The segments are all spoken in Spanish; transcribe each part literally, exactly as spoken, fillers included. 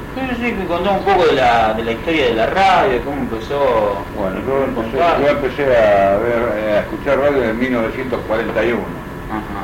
Sí, sí, que contó un poco de la, de la historia de la radio, cómo empezó. Bueno, yo empecé, yo empecé a ver, a escuchar radio en mil novecientos cuarenta y uno. Ajá.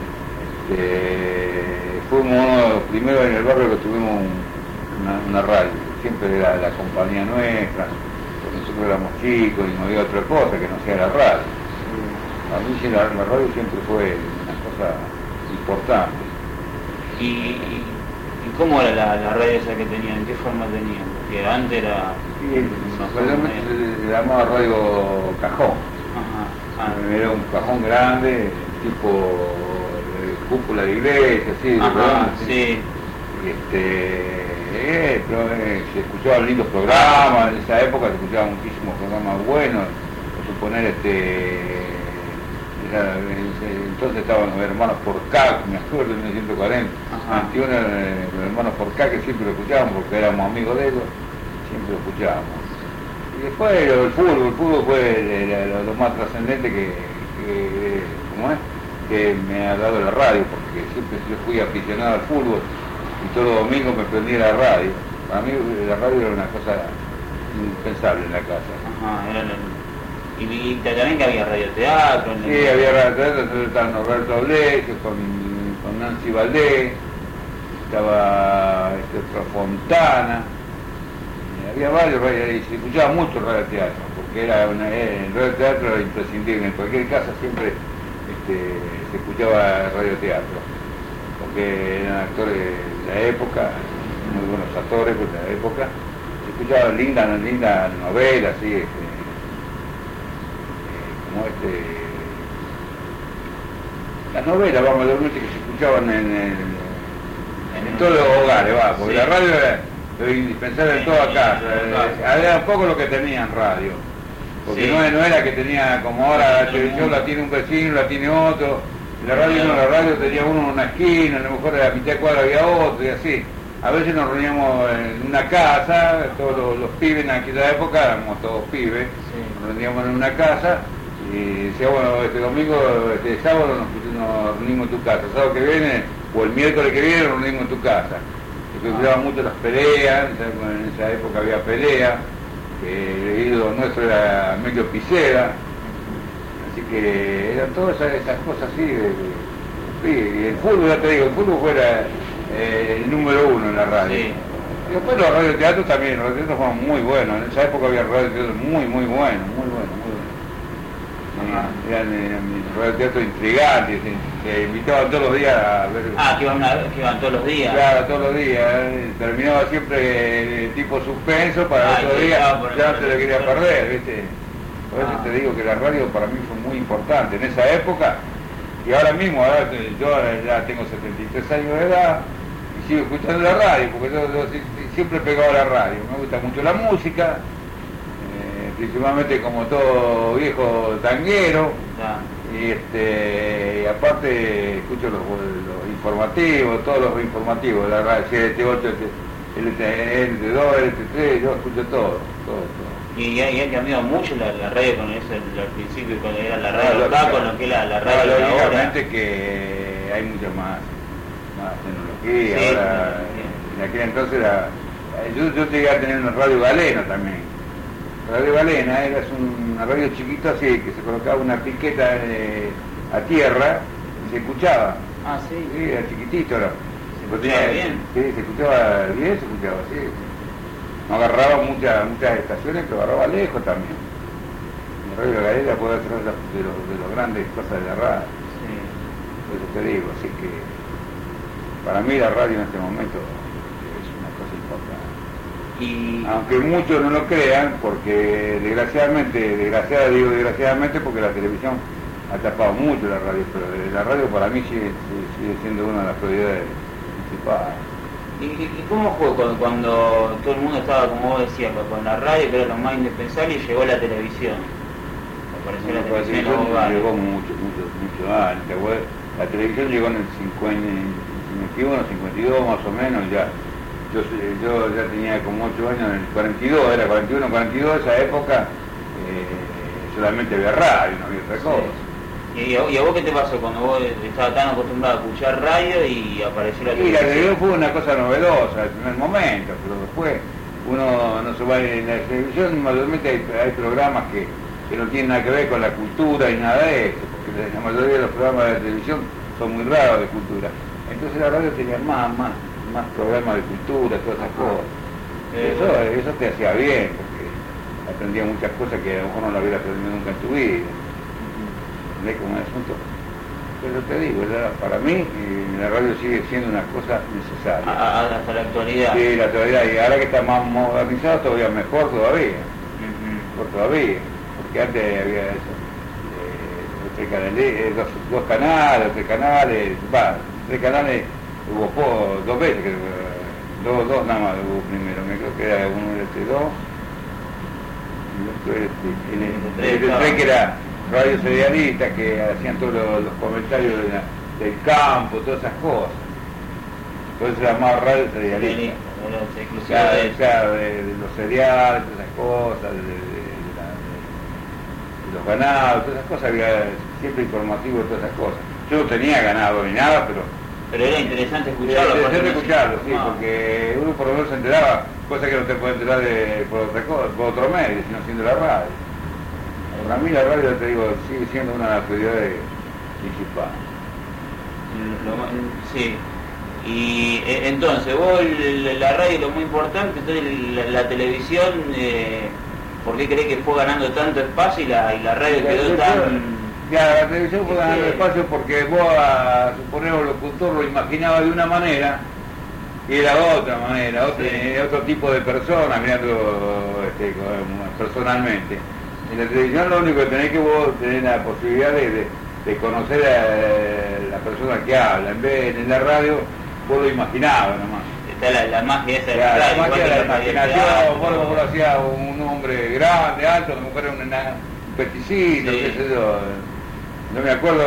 Este, fuimos uno de los primeros en el barrio que tuvimos un, una, una radio. Siempre era la compañía nuestra, porque nosotros éramos chicos y no había otra cosa que no sea la radio. A mí sí, la, la radio siempre fue una cosa importante. ¿Y, y cómo era la, la radio esa que tenían? ¿En qué forma tenían? Porque antes era... Sí, se le llamaba radio cajón. Ajá. Ah. Era un cajón grande, tipo de cúpula de iglesia, así, de Ajá, programa, sí. Y este, eh, pero, eh, se escuchaban lindos programas, en esa época se escuchaban muchísimos programas buenos, por suponer este... Era, entonces estaban los hermanos Porcá, me acuerdo, en mil novecientos cuarenta, veintiuno, los hermanos Porcá, que siempre lo escuchábamos porque éramos amigos de ellos, siempre lo escuchábamos. Y después el fútbol, el fútbol fue lo, lo más trascendente que, que, ¿cómo es? que me ha dado la radio, porque siempre yo fui aficionado al fútbol y todo domingo me prendía la radio. Para mí la radio era una cosa impensable en la casa. Ajá, era el... Y, y también que había radioteatro. Sí, el... había radioteatro, entonces estaban Roberto Blesio con, con Nancy Valdés, estaba este otro Fontana, y había varios radios, y se escuchaba mucho radioteatro, porque era una, el radioteatro era imprescindible, en cualquier casa siempre este, se escuchaba radioteatro, porque eran actores de la época, muy buenos actores de la época, se escuchaba lindas, lindas novelas, así, este, como este, las novelas, vamos, realmente que se escuchaban en, en, en todos los hogares, va, porque sí. La radio era lo indispensable en toda casa, era un poco lo que tenían radio, porque sí. no, no era que tenía como ahora la televisión la tiene un vecino, la tiene otro, la radio no, la radio tenía uno en una esquina, a lo mejor a la mitad de cuadra había otro y así. A veces nos reuníamos en una casa, todos los, los pibes en aquella época, éramos todos pibes, sí. Nos reuníamos en una casa y decía, bueno, este domingo, este sábado nos, nos reunimos en tu casa, el sábado que viene, o el miércoles que viene nos reunimos en tu casa. Se escuchaban mucho las peleas, en esa época había peleas, que el ídolo nuestro era Emilio Piceda, así que eran todas esas, esas cosas así, de, de, de, y el fútbol, ya te digo, el fútbol fuera eh, el número uno en la radio. Sí. Y después los radioteatros también, los radioteatros fueron muy buenos, en esa época había radioteatros muy, muy buenos, muy buenos, muy buenos. Sí, eran, eran radioteatros intrigantes, que invitaban todos los días a ver. Ah, que iban, a, que iban todos los días. Claro, todos los días. Eh, terminaba siempre eh, tipo suspenso para ah, el otro día, ya no se le quería perder, ¿viste? Por eso ah. te digo que la radio para mí fue muy importante en esa época, y ahora mismo, ahora yo ya tengo setenta y tres años de edad, y sigo escuchando la radio, porque yo, yo siempre he pegado a la radio, me gusta mucho la música, principalmente como todo viejo tanguero, ah. y, este, y aparte escucho los, los informativos, todos los informativos de la radio, C T ocho, L T dos, L T tres, yo escucho todo, todo, todo. Y ha cambiado mucho la, la radio con eso, al principio cuando era la radio acá, con lo que era la radio ahora. Lógicamente que hay mucha más, más tecnología, sí, ahora, sí. En aquel entonces era, yo, yo llegué a tener una radio galena también. Radio Galena era una radio chiquita así, que se colocaba una piqueta eh, a tierra y se escuchaba. Ah, sí. Sí, era chiquitito. Era. ¿Se escuchaba tenía, bien? Sí, se escuchaba bien, se escuchaba así. No agarraba muchas muchas estaciones, pero agarraba lejos también. La Radio Galena puede ser de los, de los grandes cosas de la radio. Sí. Por eso te digo, así que para mí la radio en este momento es una cosa importante. Y... aunque muchos no lo crean, porque desgraciadamente, desgraciadamente digo desgraciadamente porque la televisión ha tapado mucho la radio, pero la radio para mí sigue, sigue siendo una de las prioridades principales. ¿Y, y cómo fue cuando, cuando todo el mundo estaba, como vos decías, con la radio, que era lo más indispensable, y llegó la televisión? Apareció la televisión, televisión llegó mucho, mucho, mucho antes. La televisión llegó en el cincuenta, cincuenta y uno, cincuenta y dos más o menos ya. Yo, yo ya tenía como ocho años, en el cuarenta y dos, era cuarenta y uno, cuarenta y dos, esa época eh, solamente había radio, no había otra cosa. Sí. ¿Y a, ¿Y a vos qué te pasó cuando vos estabas tan acostumbrado a escuchar radio y apareció la Y televisión? la televisión fue una cosa novedosa al primer momento, pero después uno no se va en la televisión, mayormente hay, hay programas que, que no tienen nada que ver con la cultura y nada de eso, porque la mayoría de los programas de la televisión son muy raros de cultura. Entonces la radio tenía más, más, más programas de cultura, todas esas cosas. Eh, Eso, bueno. eso te hacía bien, porque aprendía muchas cosas que a lo mejor no lo hubiera aprendido nunca en tu vida. ¿Entendés cómo es el asunto? Pero te digo, ya, para mí eh, la radio sigue siendo una cosa necesaria. A- a- hasta la actualidad. Sí, la actualidad, y ahora que está más modernizado todavía mejor todavía, Ujú. mejor todavía, porque antes había eso, eh, tres canales, eh, dos, dos canales, tres canales, va, tres canales hubo po- dos veces, que, eh, dos, dos nada más hubo primero, me creo que era uno de este dos, y el otro era este, el, el, el, el tren que era radio serialista, que hacían todos los, los comentarios de la, del campo, todas esas cosas. Entonces se llamaba radio serialista. Claro, De... o sea, de, de los cereales, todas esas cosas, de, de, de, la, de, de los ganados, todas esas cosas, había siempre informativo de todas esas cosas. Yo no tenía ganado ni nada, pero... Pero era interesante escucharlo. Era interesante aparte, escucharlo, sí, ah. porque uno por lo menos se enteraba, cosas que no te puede enterar de, por, otra cosa, por otro medio, sino siendo la radio. Para mí la radio, te digo, sigue siendo una de las prioridades principales. Lo ma- sí. Y eh, entonces, vos el- la radio es lo muy importante, entonces la, la televisión, eh, ¿por qué crees que fue ganando tanto espacio y la, y la radio La quedó televisión- tan... Ya, la televisión fue ganando Sí. espacio porque vos, a suponer un locutor, lo imaginabas de una manera y era otra manera, otro, Sí. otro tipo de persona, mirando este, como personalmente. En la televisión lo único que tenés que vos tenés la posibilidad de, de, de conocer a la persona que habla. En vez en la radio vos lo imaginabas nomás. Está la, la magia esa de la Ya, radio. la magia igual de que la radio de imaginación, teatro. vos lo vos lo hacías un hombre grande, alto, la mujer era un, ena- un peticito, Sí. qué sé yo. No me acuerdo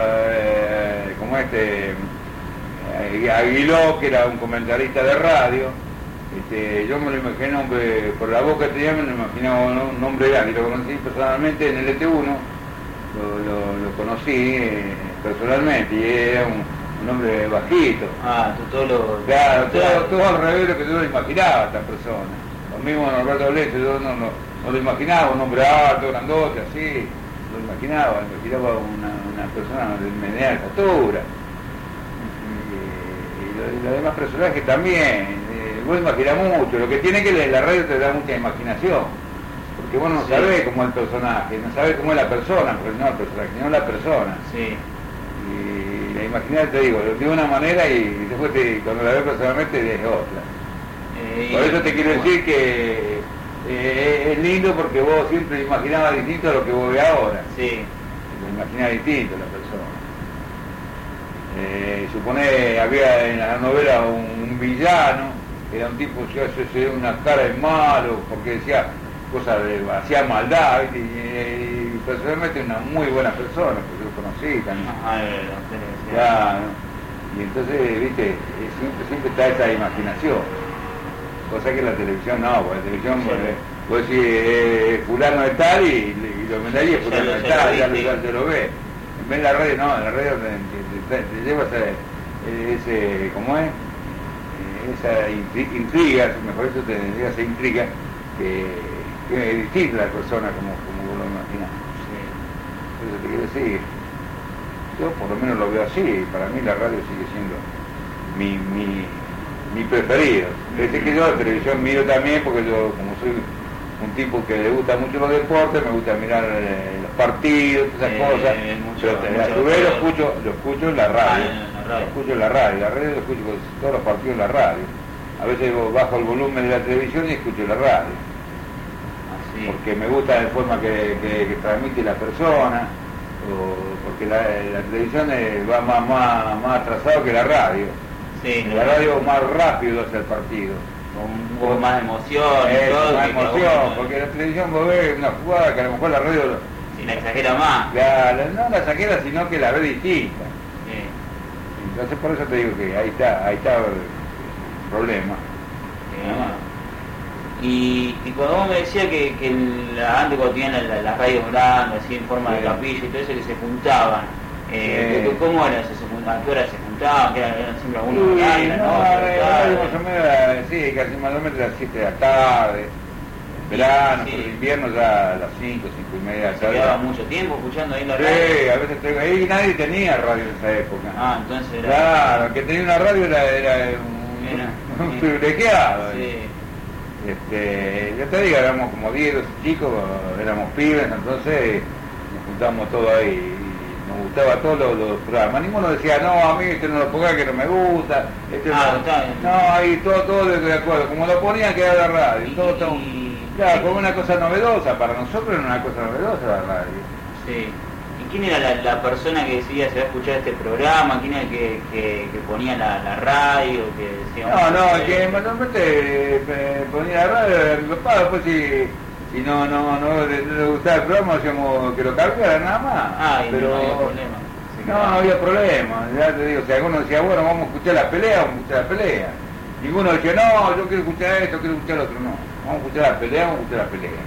eh, como este eh, Aguiló, que era un comentarista de radio. Este, yo me lo imaginé un hombre, por la boca que tenía, me lo imaginaba un, un hombre grande, y lo conocí personalmente en el E T uno, lo, lo, lo conocí eh, personalmente, y era un, un hombre bajito. Ah, tú todo lo... Claro, todo, todo al revés de lo que yo lo imaginaba a esta persona. Lo mismo Norberto Blecho, yo no, no, no lo imaginaba, un hombre alto, grandote, así, lo imaginaba, imaginaba una, una persona de mediana estatura. Y, y, lo- y los demás personajes también, eh, vos imaginás mucho, lo que tiene que la radio te da mucha imaginación, porque vos no Sí. sabés cómo es el personaje, no sabés cómo es la persona, porque no el personaje, sino la persona. Sí. Y la imaginar, te digo, de una manera y después te, cuando la ves personalmente es otra. Eh, Por y- eso te quiero decir que eh, es lindo porque vos siempre imaginabas distinto a lo que vos ves ahora. Sí. Lo imaginás distinto la persona. Eh, supone, había en la novela un, un villano, era un tipo que hacía una cara de malo, porque decía cosas de, hacía maldad, y, y, y personalmente una muy buena persona, porque lo conocí también. Ajá, eh, la televisión. Claro. Y entonces, viste, eh, siempre, siempre está esa imaginación. Cosa que en la televisión no, porque la televisión, Sí. pues, vos decís, eh, fulano de tal y, y lo mandaría, Ya fulano lo- de ya tal, lo ya, lo- viste. ya te lo ve. En vez de la radio, no, en la radio te, te, te- te llevas a, eh, ese, ¿cómo es? Eh, esa intri- intriga, mejor eso te lleva esa intriga, que, que es distinta la persona como, como vos lo imaginás. Sí. Eso te quiero decir. Yo por lo menos lo veo así, para mí la radio sigue siendo mi, mi, mi preferido. Desde que yo la televisión miro también, porque yo como soy un tipo que le gusta mucho los deportes, me gusta mirar eh, los partidos, todas esas Eh, cosas, mucho- pero a mucho su vez lo deporte. escucho, lo escucho en la radio, Ah, en la radio. lo escucho en la radio, la radio lo escucho con todos los partidos en la radio. A veces bajo el volumen de la televisión y escucho la radio, Así. porque me gusta la forma que, que- que transmite la persona, o porque la, la televisión eh, va más, más, más atrasado que la radio. Sí, La radio más rápido hacia el partido. con un poco más de emoción y Es todo. más que cada emoción, uno- porque la televisión vos ves una jugada que a lo mejor la radio Si la exagera más. la, la- no la exagera, sino que la ve distinta. Sí. Entonces por eso te digo que ahí está, ahí está el problema. Sí. Nada más. Y, y cuando vos me decías que, que la, antes cuando tenían las la radios grandes, así en forma sí. de capilla y todo eso, que se juntaban, eh, sí. ¿cómo era? ¿Se juntaban? ¿A qué hora se juntaban? ¿Que eran, eran siempre algunos sí, horarios? No, no, no, más o menos, sí, casi más o menos a las siete de la tarde, en verano, sí. Por el invierno ya a las cinco, cinco y media de la tarde. ¿Se quedaba mucho tiempo escuchando ahí la radio? Sí, a veces tengo ahí, nadie tenía radio en esa época. Ah, entonces era... Claro, el que tenía una radio era, era un, era, un privilegiado. Sí. Este, yo te digo, éramos como diez, doce chicos, éramos pibes, entonces nos juntábamos todos ahí y nos gustaba todos los, los programas. Ninguno decía, no, a mí este no lo ponga que no me gusta, este ah, no, está bien. No, ahí todo, todo de acuerdo, como lo ponían quedaba la radio, y, todo, todo, claro, como una cosa novedosa, para nosotros era una cosa novedosa la radio. Sí. ¿Quién era la, la persona que decía se va a escuchar este programa? ¿Quién era el que, que, que ponía la, la radio? Que decía, no, no, el que mayormente eh, ponía la radio era mi papá, después si, si no, no, no, le, no le gustaba el programa, hacíamos que lo cargara nada más. Ah, y pero no había problema. No, no había problema, ya te digo, si alguno decía, bueno, vamos a escuchar la pelea, vamos a escuchar la pelea. Ninguno decía, no, yo quiero escuchar esto, quiero escuchar lo otro, no. Vamos a escuchar la pelea, vamos a escuchar la pelea.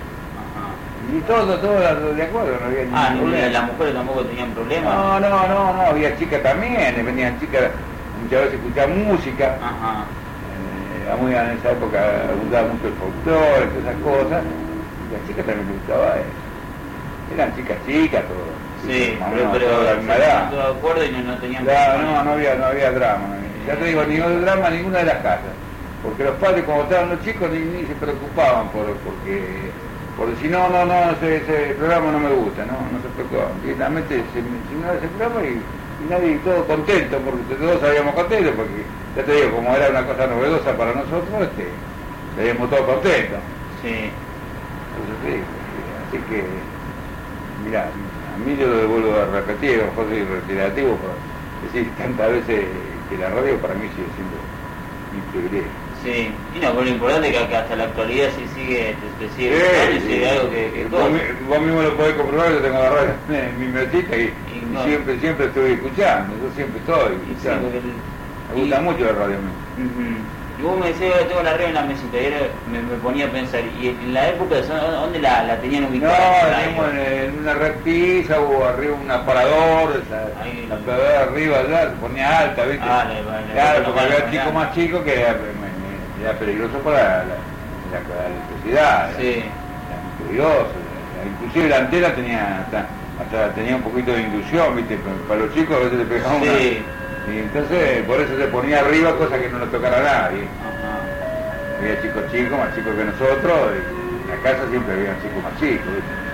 Y todo, todo de acuerdo, no había ningún ah, problema. ¿Las mujeres tampoco tenían problemas? No, no, no, no, había chicas también, venían chicas, muchas veces escuchaban música. Ajá. Eh, a muy, en esa época gustaba mucho el folclore, todas esas cosas, y a las chicas también les gustaba eso. Eran chicas chicas, todo. Sí, más pero, menos, pero toda la misma edad. todo de acuerdo y no, no tenían claro, no, no había, no había drama. Ya te digo, ningún drama en ninguna de las casas. Porque los padres, como estaban los chicos, ni, ni se preocupaban por, porque... por decir, no, no, no, ese, ese programa no me gusta, no, no se preocupaban. Directamente se mencionaba ese programa y, y nadie, todo contento, porque todos sabíamos contentos, porque ya te digo, como era una cosa novedosa para nosotros, este, estábamos todos contentos. Sí. Entonces sí, así que, mirá, a mí yo lo vuelvo a repetir, a lo mejor soy reiterativo por decir tantas veces que la radio para mí sigue siendo mi privilegio. Sí, y no, pero lo importante es que, que hasta la actualidad sí sigue, te, te sigue sí, y sí, sigue algo que, que vos, vos mismo lo podés comprobar, yo tengo la radio en mi mesita y, y, y no. siempre, siempre estoy escuchando, yo siempre estoy escuchando. Sí, el, me gusta y, mucho la radio. Uh-huh. Y vos me decías, yo tengo la radio en la mesita, y era, me, me ponía a pensar, y en la época, ¿dónde la, la tenían ubicada? No, la teníamos en, en una repisa o arriba un aparador, ahí, la aparador arriba allá, se ponía alta, ¿viste? Ah, le, le, claro, porque había chicos más chicos que era, era peligroso para la, la, la electricidad, sí. Era muy peligroso, inclusive la antena tenía hasta, hasta tenía un poquito de inducción, ¿viste? Para los chicos a veces le pegaban sí. una... Y entonces por eso se ponía arriba, cosa que no le tocara a nadie. Ajá. Había chicos chicos, más chicos que nosotros, y en la casa siempre había chicos más chicos.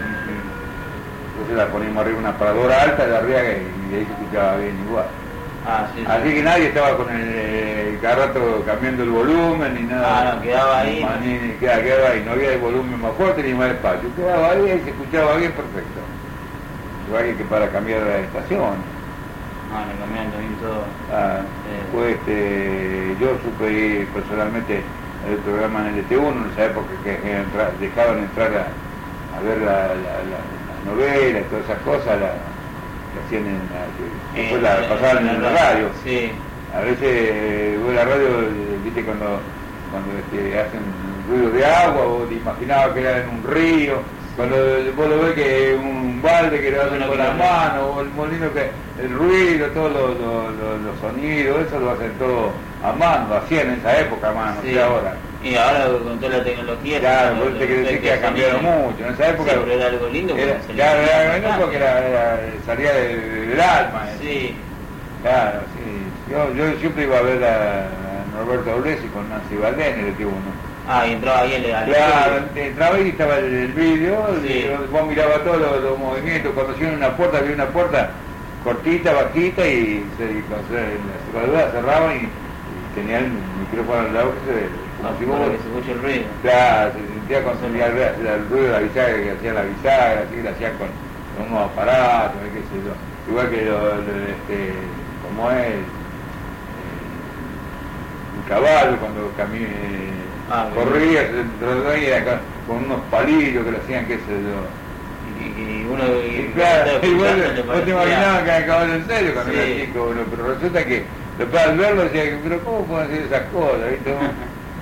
Uh-huh. Entonces la poníamos arriba una paradora alta de arriba y de ahí se escuchaba bien igual. Ah, sí, Así sí. que nadie estaba con el, el cada rato cambiando el volumen ni nada. Ah, no, quedaba ahí. Ni, ni, quedaba, quedaba ahí, no había el volumen más fuerte ni más espacio. Quedaba ahí y se escuchaba bien perfecto. Igual que para cambiar la estación. Ah, le cambiaron también todo. Ah, eh. Pues este, yo supe ir personalmente el programa en el T uno en esa época que entra, dejaban entrar a, a ver la, la, la, la novela y todas esas cosas, la, que hacían en la, que después la eh, pasaban en, en la radio. Sí. A veces vos la radio, viste, cuando, cuando este, hacen ruido de agua, vos te imaginabas que era en un río. Cuando vos lo ves que un balde que le hacen con las manos, o el molino que, el ruido, todos los, los, los, los sonidos, eso lo hacen todo a mano, lo hacían en esa época a mano, sí. No sé ahora. Y ahora con toda la tecnología... Claro, vos te querés decir que ha cambiado mucho, en esa época... Sí, pero era algo lindo porque era, claro, era algo lindo porque era, era, salía del, del alma. Sí. Claro, sí. Yo, yo siempre iba a ver a Norberto Aulesi con Nancy Valdés en el T uno. Ah, y entraba ahí el... Claro, entraba ahí y estaba el, el vídeo, sí. Vos mirabas todos los, los movimientos, cuando hacían una puerta, había una puerta cortita, bajita, y se, la cerradura cerraba y, y tenía el micrófono al lado que se... Ah, si vos, que se escuche el ruido. Claro, se sentía cuando se el, el ruido de la bisagra, que hacía la bisagra, así, la hacían con, con unos aparatos, qué sé yo. Igual que lo, lo, este, como es eh, un caballo cuando camina... Ah, corría, se traía con unos palillos que le hacían, qué sé yo. Y, y uno... Y, y claro, y bueno, vos te imaginabas que era caballo en serio cuando sí. Era chico, bueno, pero resulta que después al verlo decía, pero ¿cómo pueden hacer esas cosas? ¿Viste?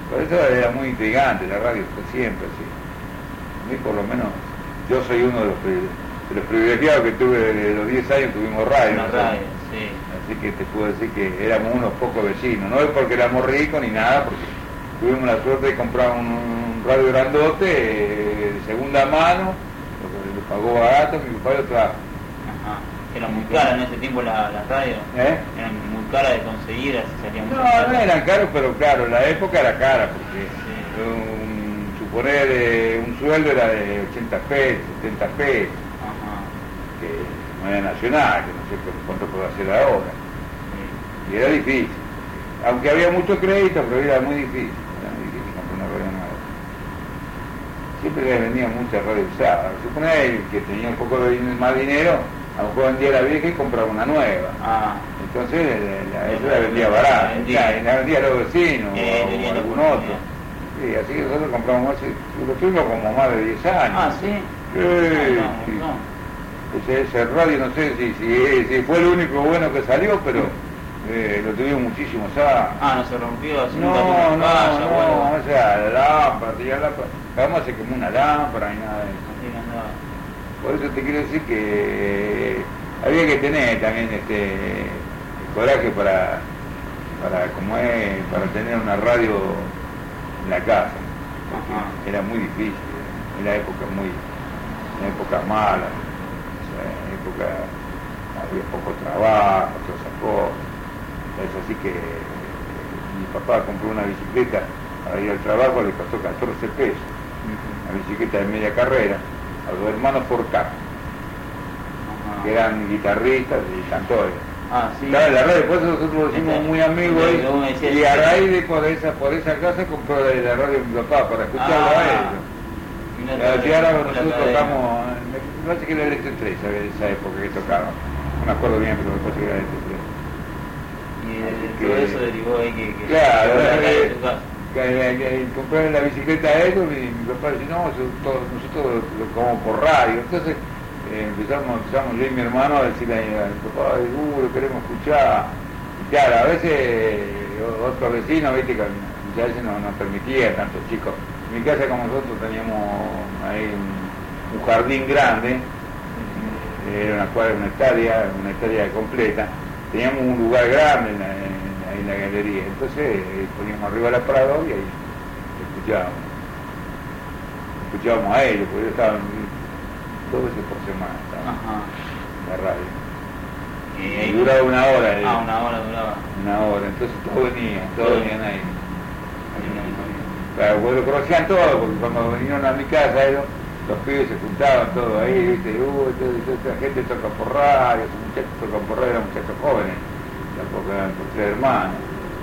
Por eso era muy intrigante, la radio fue siempre así. A mí por lo menos, yo soy uno de los, de los privilegiados que tuve desde los diez años, tuvimos radio. Una radio, sí. Así que te puedo decir que éramos unos pocos vecinos, no es porque éramos ricos ni nada, porque tuvimos la suerte de comprar un, un radio grandote, eh, de segunda mano, lo, lo pagó barato, mi papá lo trajo. Ajá. Era muy cara en ese tiempo la, la radio. ¿Eh? Eran muy caras de conseguir, así salían muy No, caras. no eran caros, pero claro, la época era cara, porque Sí. un, suponer eh, un sueldo era de ochenta pesos, setenta pesos, Ajá. que no era nacional, que no sé cu- cuánto puedo hacer ahora. Sí. Y era difícil, aunque había mucho crédito, pero era muy difícil, era muy difícil comprar una radio nueva. Siempre les vendían muchas radios usadas. Suponer que tenía un poco de din- más dinero, a lo mejor vendía la vieja y compraba una nueva. Ah, Entonces la, la, eso la vendía barata, Vendía. y la vendía a los vecinos Eh, o, tenía o la algún oportunidad. otro. Sí, así que nosotros compramos hace, lo tuvimos como más de diez años. ah, sí. Sí, No, sí. no, no. Ese, ese radio no sé si, si, si fue el único bueno que salió, pero eh, lo tuvimos muchísimos años. Ah, no se rompió, así No, nunca tuvo no, una falla, no, bueno. o sea, la lámpara, tenía lámpara, además se quemó una lámpara y nada de eso. Así que andaba. Por eso te quiero decir que había que tener también este el coraje para, para como es, para tener una radio en la casa. Porque Ajá. era muy difícil, era época muy, una época mala, o sea, época había poco trabajo, todas esas cosas. Es así que eh, mi papá compró una bicicleta para ir al trabajo, le costó catorce pesos, una bicicleta de media carrera, a los hermanos Forcar, Ajá. que eran guitarristas y cantores. Ah, sí. Claro, la radio, después nosotros nos hicimos Este, muy amigos lo ahí, que vos me decías, y a sí. raíz de por esa, por esa casa compró la, la radio de mi papá para escucharlo Ah, a ellos. y no Y te- así ahora la nosotros cadena. tocamos, me parece que era el Este tres, ¿sabes? Esa época que tocaba. No me acuerdo bien, pero me parece que era el Este tres. Y de, de que- todo eso derivó ahí que, que Claro, que la era calle que- de tu casa. Que, que, que compraron la bicicleta a ellos y mi papá dice, no, eso todo- nosotros lo como por radio. Entonces eh, empezamos, empezamos yo y mi hermano a decirle a mi papá, uh, lo queremos escuchar. Y claro, a veces eh, otros vecinos, viste, que a veces no nos permitía tantos chicos. En mi casa, como nosotros teníamos ahí un, un jardín grande, era una cuadra, una hectárea, una hectárea completa, teníamos un lugar grande en la, en, ahí en la galería, entonces eh, poníamos arriba la Prado y ahí escuchábamos, escuchábamos a ellos, porque ellos estaban dos veces por semana, estaban Ajá. en la radio, Y y ahí duraba una hora, eh, Ah, una hora duraba. una hora, entonces todos venían, todos Sí. venían ahí. Claro, pues lo conocían todos, porque cuando vinieron a mi casa ellos, los pibes se juntaban todos ahí, viste, uh, esta gente toca por radio, estos muchachos tocan por radio, eran muchachos jóvenes, tampoco eran por tres hermanos.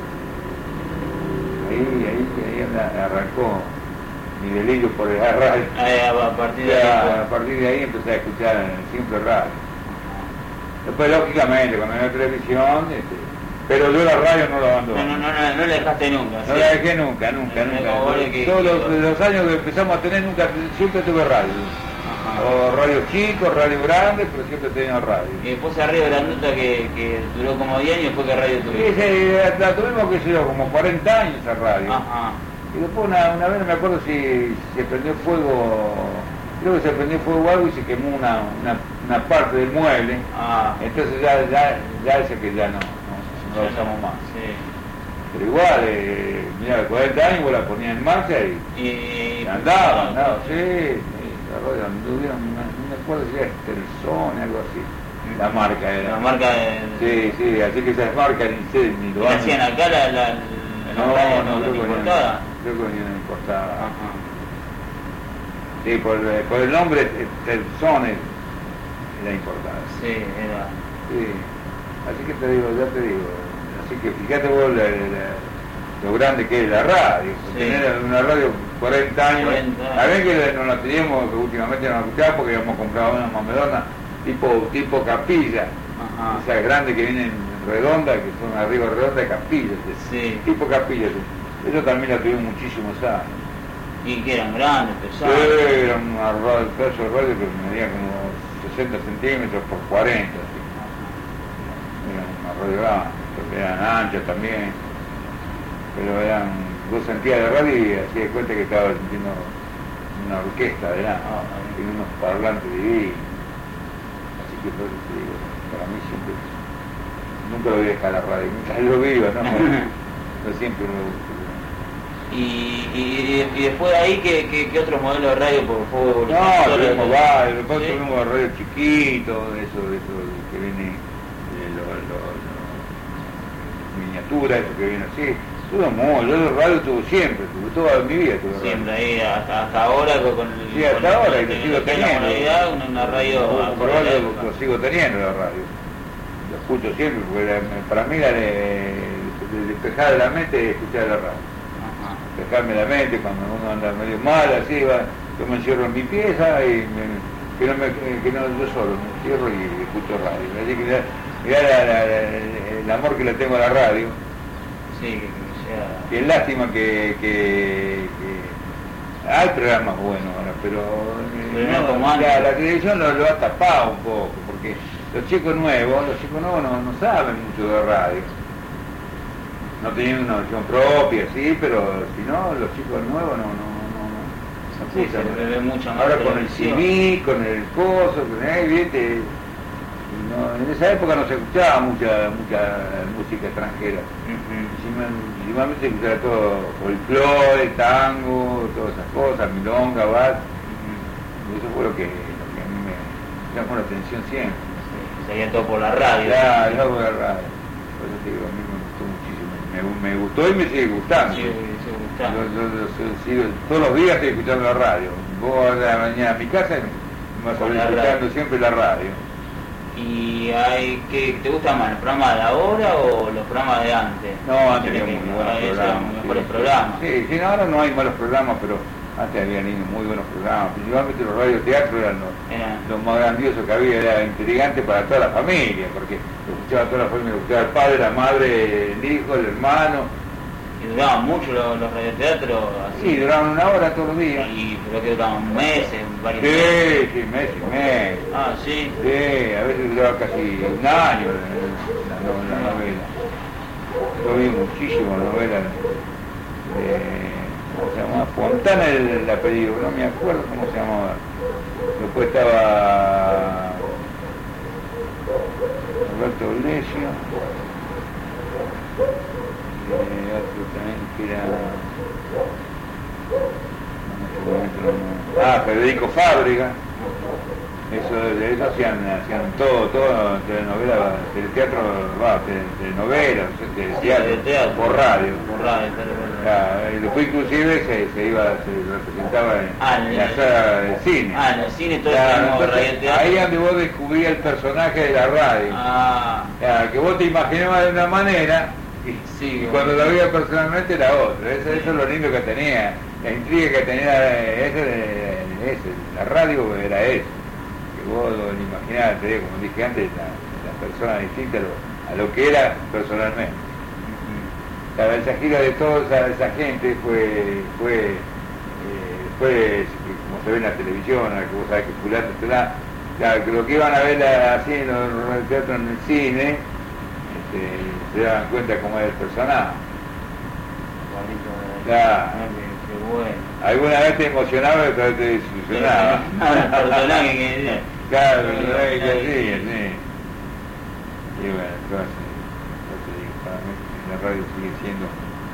Ahí, ahí, ahí anda- arrancó mi delirio por la radio. Ahí, a partir de Ya, ahí. a partir de ahí empecé a escuchar siempre radio. Después, lógicamente, cuando había televisión, este, pero yo la radio no la abandono. No, no, no, no, no le dejaste nunca. No ¿sí? la dejé nunca, nunca, No, nunca. como vos que- Todos los, que- los años que empezamos a tener, nunca, siempre tuve radio. Ajá. O radio chico, radio grande, pero siempre he tenido radio. Y después arriba grandota que, que duró como diez años fue que radio Sí, tuviste. sí, la tuvimos, que sé yo, como cuarenta años esa radio. Ajá. Y después una, una vez no me acuerdo si se prendió fuego, creo que se prendió fuego algo y se quemó una, una, una parte del mueble. Ah. Entonces ya, ya, ya ese que ya no, no, no lo usamos más. Sí. Pero igual, eh, mira, cuarenta años vos la ponías en marcha y... Y, Y andaba, andaba, sí, sí, la radio anduvieron, no, no me acuerdo si era Stelzone, algo así, la marca era. la marca de... Sí, sí, así que esas marcas ni sé, ni ¿Y lo la han- hacían acá la, la, la No, radio, no, la creo que importada? no, creo que no importaba. Ajá. Sí, por, el- por el nombre Stelzone era importada. Sí, era... Sí, así que te digo, ya te digo, así que fíjate vos la- la- lo grande que es la radio, Sí. tener una radio cuarenta años, cuarenta años. a ver que no la teníamos, que últimamente no la escuchaba porque habíamos comprado una mamedona tipo, tipo capilla, Ajá. esas grandes que vienen redondas, que son arriba redondas, capillas, Sí. tipo capillas, eso también la tuvimos muchísimos años. Y que eran grandes, pesados. Era una radio, pedazo de radio que medía como sesenta centímetros por cuarenta, así. Era una radio grande, porque eran anchas también, pero eran vos sentías la radio y hacías cuenta que estabas sintiendo una orquesta de nada, Ah, y unos parlantes divinos. Así que por eso te digo, para mí siempre, nunca lo voy a dejar la radio, mientras lo viva, ¿no? No siempre me gusta. Y, y, y después de ahí, ¿qué, qué, qué otros modelos de radio por favor? No, tuvimos varios, después ¿Sí? tuvimos radio chiquito, eso, eso que viene, eh, lo, lo, lo, miniatura, eso que viene así. Tuve mucho, yo de radio tuve siempre, tuve toda mi vida tuve radio. Siempre ahí, hasta, hasta ahora con, con el... Sí, hasta con ahora, el- y lo con sigo el- teniendo. La modalidad, una, una radio... No, acorde por a la ahora lo, época. lo sigo teniendo la radio. Lo escucho siempre, porque la- para mí la de, de despejar la mente es escuchar la radio. Ajá. Despejarme la mente cuando uno anda medio mal, así, va, yo me encierro en mi pieza y me, que no me que no yo solo, me encierro y escucho radio. Así que mirá, mirá la, la, la, el amor que le tengo a la radio. Sí, que, que sea... Y es lástima que, que, que hay programas buenos ahora, pero, eh, Pero no como la, antes. la televisión lo, lo ha tapado un poco, porque los chicos nuevos, los chicos nuevos no, no saben mucho de radio. No tienen una versión propia, sí, pero si no, los chicos nuevos no, no, no, no, no Sí, escuchan. se ve mucho más Ahora con el C televisión. D, con el coso, con el, ¿viste? No, en esa época no se escuchaba mucha mucha música extranjera. Ujú. Principalmente se escuchaba todo folclore, tango, todas esas cosas, milonga, vals. Y eso fue lo que, lo que a mí me llamó la atención siempre. Sí, seguía todo por la radio. Ya, yo hago la radio. Por eso te digo, a mí me gustó muchísimo. Me, me gustó y me sigue gustando. Sí, sí, Yo, gustaba. yo- yo- yo sigo- todos los días estoy escuchando la radio. Vos a la mañana a mi casa y me vas a Con ver la escuchando radio. siempre la radio. ¿Y hay, qué, te gusta más, los programas de ahora o los programas de antes? No, antes había Tiene muy que- buenos ah, esos programas. eran mejores sí, programas. Sí, sí, no, ahora no hay malos programas, pero antes había muy buenos programas. Principalmente los radioteatros eran los, Eran- lo más grandioso que había, era intrigante para toda la familia, porque lo escuchaba toda la familia, lo escuchaba el padre, la madre, el hijo, el hermano. Y duraban mucho los, los radioteatros así. Sí, duraban una hora todos los días. Y creo que duraban meses, varios Sí, meses. sí, mes y mes. Ah, sí. Sí, a veces duraba casi un año la, no- la novela. Yo vi muchísimas novelas de, ¿cómo se llamaba? Fontana el, el apellido, no me acuerdo cómo se llamaba. Después estaba Roberto Olesio, eh, otro también que era... no me acuerdo, no- Ah, Federico Fábrega. Eso, de eso hacían, hacían todo, todo, telenovelas, teatro, va, tele- telenovelas, de teatro, de teatro. por radio. Por radio, tal vez. Ya, y después inclusive se, se iba, se representaba en, Ah, en en la el- sala de cine. Ah, en el cine todo Ya, el tiempo entonces, radioteatro. ahí es donde vos descubrías el personaje de la radio. Ah, Ya, que vos te imaginabas de una manera y, Sí, y que cuando vos- lo veías personalmente era otra. Eso, eso es lo lindo que tenía, la intriga que tenía ese, ese, la radio era eso. Que vos lo imaginabas, te digo, como dije antes, la, la persona distinta a lo, a lo que era personalmente. Claro, esa gira de toda esa, esa gente fue, fue, eh, fue como se ve en la televisión, a la que vos sabés que fulano te da, claro, que lo que iban a ver así en los teatros en el cine, este, se daban cuenta cómo era el personaje. igualito de- Claro. Ah, qué, qué bueno. Alguna vez te emocionaba y otra vez te desilusionaba. Ah, el personaje que... Claro, Sí, lo que sí. hacía, sí. Y bueno, entonces, yo te digo, para mí la radio sigue siendo,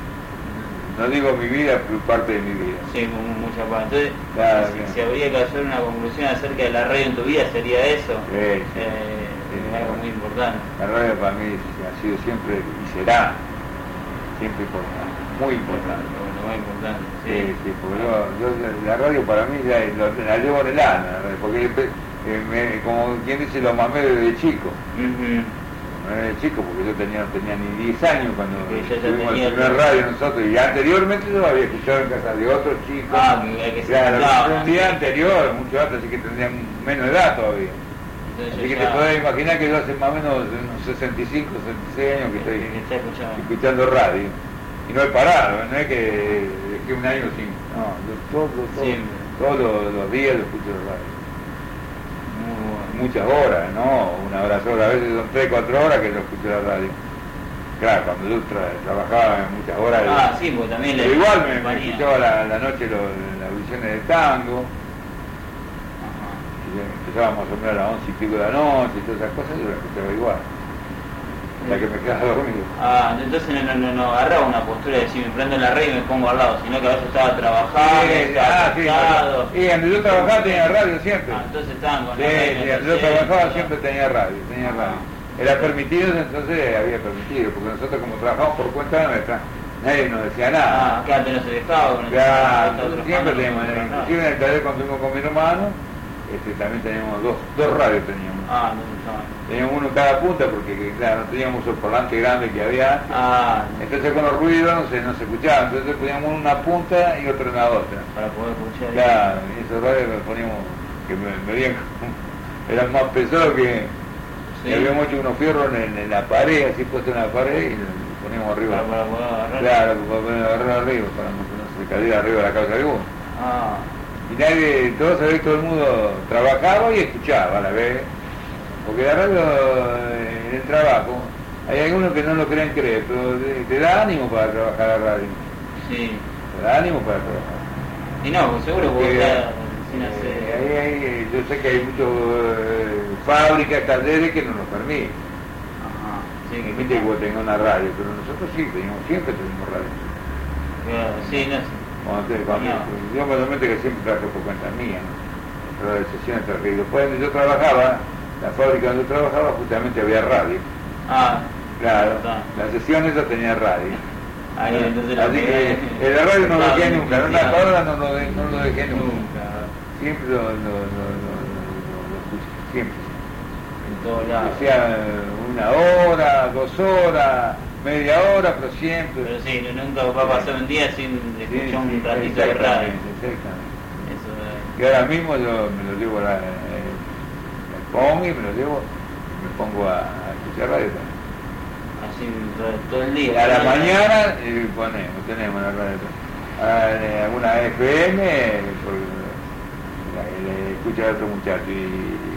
no digo mi vida, pero parte de mi vida. Sí, mu- mucha parte. Entonces, Claro, si, bien. si habría que hacer una conclusión acerca de la radio en tu vida, sería eso. Sí, sí. Eh, Sí. es algo muy importante. La radio para mí ha sido siempre y será siempre importante, muy importante. Lo más importante. Sí, Sí. sí, porque yo, yo- la radio para mí la, lo- la llevo en el alma, la radio, porque eh, me- como quien dice, lo mamé desde chico. Ujú. No era de chico porque yo tenía, no tenía ni diez años cuando Sí, ya- ya tuvimos tenía el primer el- radio nosotros, y anteriormente yo lo había escuchado en casa de otros chicos. Ah, que, que se Claro, escuchaba. un día anterior, mucho antes, así que tendrían menos edad todavía. Entonces Así que ya- te podés imaginar que yo hace más o menos unos sesenta y cinco, sesenta y seis años que estoy que está escuchando. escuchando radio. Y no he parado, no es que dejé un año sin... No, yo todo, todo, Siempre. todos los, los días lo escucho en radio. Muy bueno. Muchas horas, no una hora sola, a veces son tres, cuatro horas que lo escucho en la radio. Claro, cuando yo tra- trabajaba en muchas horas, Ah, sí, porque también Pero le igual me, me escuchaba la, la noche lo, las audiciones de tango. Ajá. Y empezábamos a sonar a las once y pico de la noche y todas esas cosas, yo la escuchaba igual. La que me quedaba dormido. Ah, entonces no, no, no, no agarraba una postura de decir me prendo en la red y me pongo al lado, sino que a veces estaba trabajando, Sí, estaba ah, sí, acostado. no. Y donde yo trabajaba tenía radio siempre. Ah, entonces estaban con Sí, la radio. sí, en donde yo el trabajaba centro. siempre tenía radio, tenía Ah. radio. Era permitido, entonces había permitido, porque nosotros como trabajamos por cuenta nuestra, nadie nos decía nada. Ah, que antes no se dejaba. Con el Claro, otro nosotros siempre hermano, teníamos, no, no, no. inclusive en el taller cuando estuvimos con mi hermano, este, también teníamos dos, dos radios teníamos. Ah, no se estaban. Teníamos uno en cada punta porque claro, no teníamos el parlante grande que había antes. Ah, Entonces con los ruidos no se, no se escuchaba, entonces poníamos uno en una punta y otro en la otra. para poder escuchar. Claro, y esos radios los poníamos que me, me veían como- eran más pesados que, Sí. que habíamos hecho unos fierros en, en la pared, así puestos en la pared y los poníamos arriba. Para, para poder agarrar. Claro, para poder agarrar arriba, para no, que no se cayera arriba de la cabeza de uno. Ah, Y nadie, todos sabés, todo el mundo trabajaba y escuchaba a la vez. Porque la radio eh, en el trabajo, hay algunos que no lo creen creer, pero te, te da ánimo para trabajar la radio. sí. Te da ánimo para trabajar. Y no, pues seguro que vos Porque, estás sin eh, hacer. ahí hay- yo sé que hay muchas eh, fábricas, talleres que no nos permiten. Ajá, sí, Que que gente que vos tenga una radio, pero nosotros sí, teníamos, siempre tuvimos radio. Claro, sí, no sé. Cuando te- cuando- No. Yo mayormente que siempre trabajé por cuenta mía, ¿no? Radio de sesiones trabajé. Y después donde yo trabajaba, la fábrica donde yo trabajaba justamente había radio. Ah, Claro, verdad. las sesiones ya tenía radio. Ahí entonces lo Así que en la radio no lo dejé nunca, en una cuadra no, lo de- no lo dejé nunca. Nunca. Siempre lo, lo, lo, lo, lo- lo escuché, siempre. En todos lados. O sea, una hora, dos horas, media hora, pero siempre. Pero sí, nunca va a pasar un día sin Sí, escuchar sí, un ratito de radio. exactamente, exactamente. Eso es. Y ahora mismo yo me lo llevo a la, el pong y me lo llevo y me pongo a, a escuchar radio también. Así todo, todo el Y día. a la mañana eh, ponemos, tenemos la radio. A, eh, alguna F M, porque la, la escucha a otro muchacho y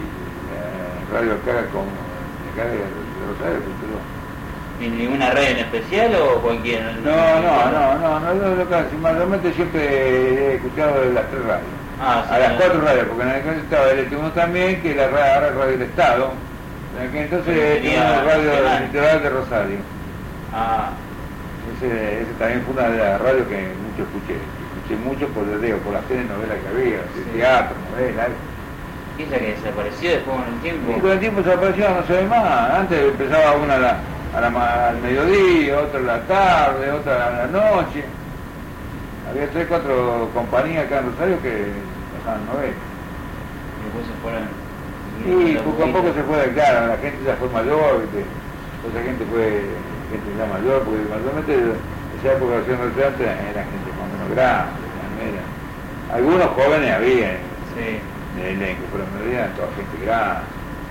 la radio acá con acá de, de Rosario, pero ¿Y ninguna red en especial o cualquiera? no, no, no, no, no, no, no, casi, mayormente siempre he escuchado de las tres radios. Ah, sí, A las no. cuatro radios, porque en aquel entonces estaba el T uno también, que la radio, ahora es Radio del Estado. En aquel entonces Pero tenía tenía Radio literal. Litoral de Rosario. Ah, Ese, ese también fue una de las radios que mucho escuché. Escuché mucho por, digo, por las telenovelas que había, Sí. teatro, novelas. esa que desapareció después con el tiempo. Y con el tiempo se apareció, no se ve más. Antes empezaba una a la, a la ma- al mediodía, otra a la tarde, otra a la noche. Había tres, cuatro compañías acá en Rosario que pasaban novelas. Después se fueron. Y poco a poco se fue, claro, la gente ya fue mayor, ¿viste? Otra gente fue gente ya mayor, porque mayormente en esa época de los retratos era gente más o menos grande, no era- algunos jóvenes había en Sí. el elenco, pero en realidad eran toda gente grande.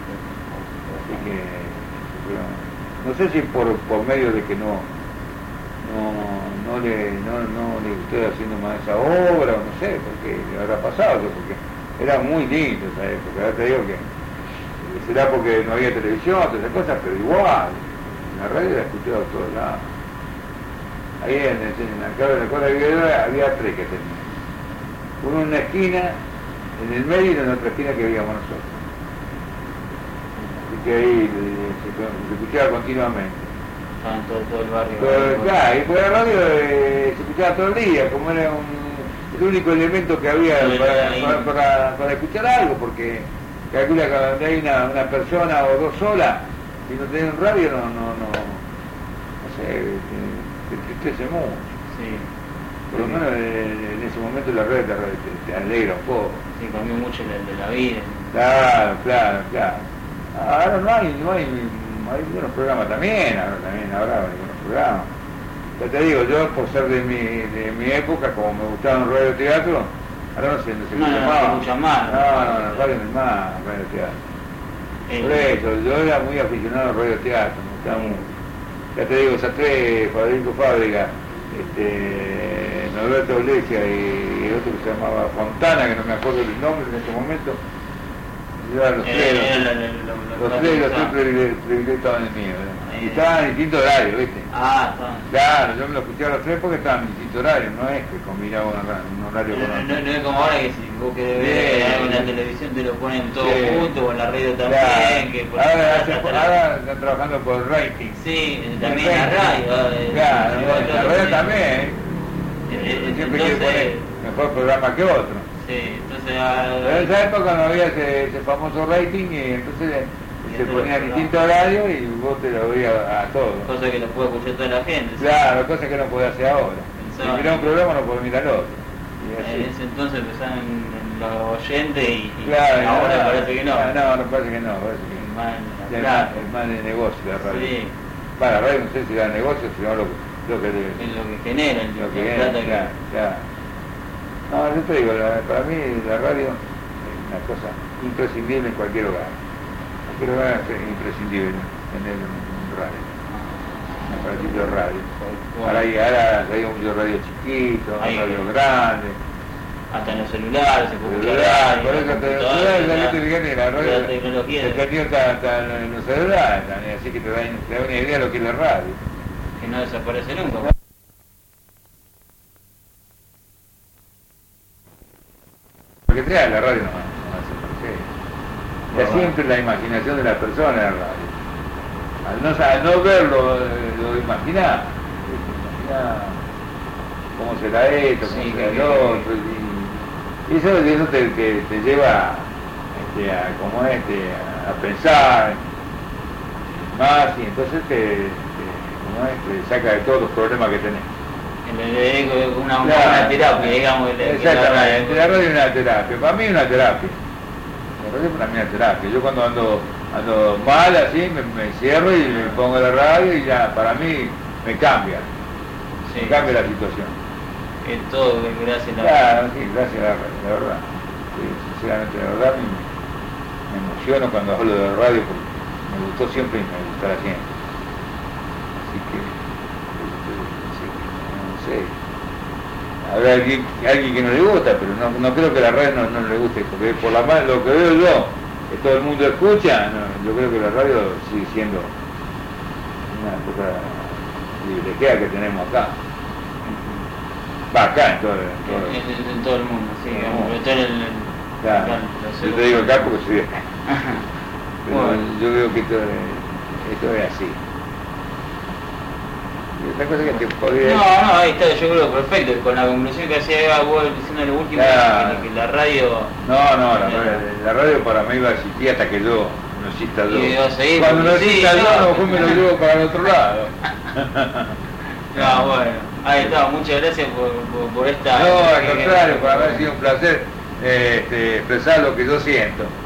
Así que, bueno, no sé si por, por medio de que no no, no le no, no le estoy haciendo más esa obra, o no sé, porque le habrá pasado, porque era muy lindo esa época, ahora te digo que eh, será porque no había televisión, todas esas cosas, pero igual, en la radio la he escuchado a todos lados. Ahí en, el- en la cara de la Cola de Guerra había tres que tenían. Uno en una esquina, en el medio y en la otra esquina que vivíamos nosotros. Así que ahí eh, se, se escuchaba continuamente. Estaban todo, todo el barrio. Pero, claro, y por la radio eh, se escuchaba todo el día, como era un, el único elemento que había Sí, para, ahí. para, para- para escuchar algo, porque calcula que donde hay una, una persona o dos solas, si no tenés un radio, no, no, no, no sé, te, te entristece mucho. Sí. Por lo menos eh, en ese momento la radio te, te, te alegra un poco. Sí, cambió mucho el de la vida. Claro, claro, claro. Ahora no hay, no hay, hay buenos programas también, ahora también habrá buenos programas. Ya te digo, yo por ser de mi, de mi época, como me gustaba un radio teatro, ahora no sé, no sé No, qué no, se no llamaba. se escucha más. No, no, no, radio no es más, radio teatro. Por Eh, eso, yo era muy aficionado al radio teatro, me gustaba mucho. Ya te digo, esas tres, Federico Fábrica, este, Norberto Iglesia y otro que se llamaba Fontana, que no me acuerdo el nombre en este momento, Yo a los tres, Eh, los, era la- la- lo- lo- los tres, los lo- tres privilegiados privilegiados estaban en mío. ¿verdad? Y Eh. estaban en distintos horarios, ¿viste? Ah, está. Claro, yo me lo escuché a los tres porque estaban en distintos horarios, no es que combinaba un, hora- un horario No, con no, otro. no es como ahora que si vos querés ver Sí. algo en la televisión te lo ponen todo Sí. junto o en la radio también. Claro. Que por Ahora, hasta- hace- hasta- ahora están trabajando por rating. Sí, también en la radio. eh, Claro, sí, la otro- radio sí. también. Eh, eh, Siempre quiere poner Entonces, mejor programa que otro. sí, entonces Pero en ah, esa época no había ese, ese famoso rating y entonces Y se esto ponía lo- distinto horario y vos te lo veías a todos. cosa que lo puede escuchar toda la gente. ¿sí? Claro, cosas que no podés hacer ahora. Pensaba- Si mirás un programa no podés mirar otro. Y En así. ese entonces empezaban los oyentes y, y Claro, ahora no, parece que no. No, no, no parece que no. Parece que Más en es la más, plata. es más de negocio la radio. Sí, Para la radio no sé si da negocio, sino lo, lo que debe. es lo que genera, el- Lo que la es, plata que- claro, claro. No, yo te digo, la- para mí la radio es una cosa imprescindible en cualquier hogar. Cualquier hogar es imprescindible tener un radio, un aparatito de radio. Ahora hay, ahora hay un radio chiquito, un Ahí. radio grande. hasta en los celulares se puede escuchar Celular, radio, por eso te computadora, celular, la- ya te fijás que la radio la tecnología se perdió hasta, hasta en los celulares también, así que te da, te da una idea de lo que es la radio. que no desaparece nunca. Porque trae la radio no, no desaparece. Es Bueno. siempre la imaginación de la persona la radio. Al no, al no verlo, eh, lo imaginás. Imaginás cómo será esto, cómo Sí, será que- el otro. Y, y eso, eso te, te, te lleva este, a, como este, a, a pensar más y entonces te, te, como es, te saca de todos los problemas que tenés. El- el- Una, una, Claro. una terapia, digamos. que le- que la Exactamente, radio- la radio es una terapia, para mí es una terapia. La radio para mí es una terapia. Yo cuando ando ando mal así, me, me cierro y me pongo la radio y ya, para mí me cambia, Sí, me cambia la situación. es todo gracias a la Claro, sí, gracias a la radio, la verdad. Sí, sinceramente, la verdad, me, me emociono cuando hablo de la radio porque me gustó siempre y me gustará siempre. Así que, sí, no sé. Habrá alguien, alguien que no le gusta, pero no, no creo que la radio no, no le guste, porque por la mal, lo que veo yo, que todo el mundo escucha, no, yo creo que la radio sigue siendo una cosa privilegiada que tenemos acá. Va acá en todo, en todo. en, en- en todo el mundo, sí, No. digamos, pero está en el, el- Claro, claro, lo yo te digo acá porque soy de acá. Ajá. Pero Bueno. yo veo que esto es, esto es así. Y otra cosa que te podría No, no, ahí está, yo creo perfecto, con la conclusión que hacía vos diciendo lo último, Claro. que, que la radio No, no, la, radio- la radio para mí va a existir hasta que yo no exista yo. Y va a seguir, Cuando no porque sí, exista yo, no. a lo mejor me lo llevo para el otro lado. no, bueno, ahí está, muchas gracias por, por, por esta... No, al que- contrario, para mí ha sido un placer eh, este, expresar lo que yo siento.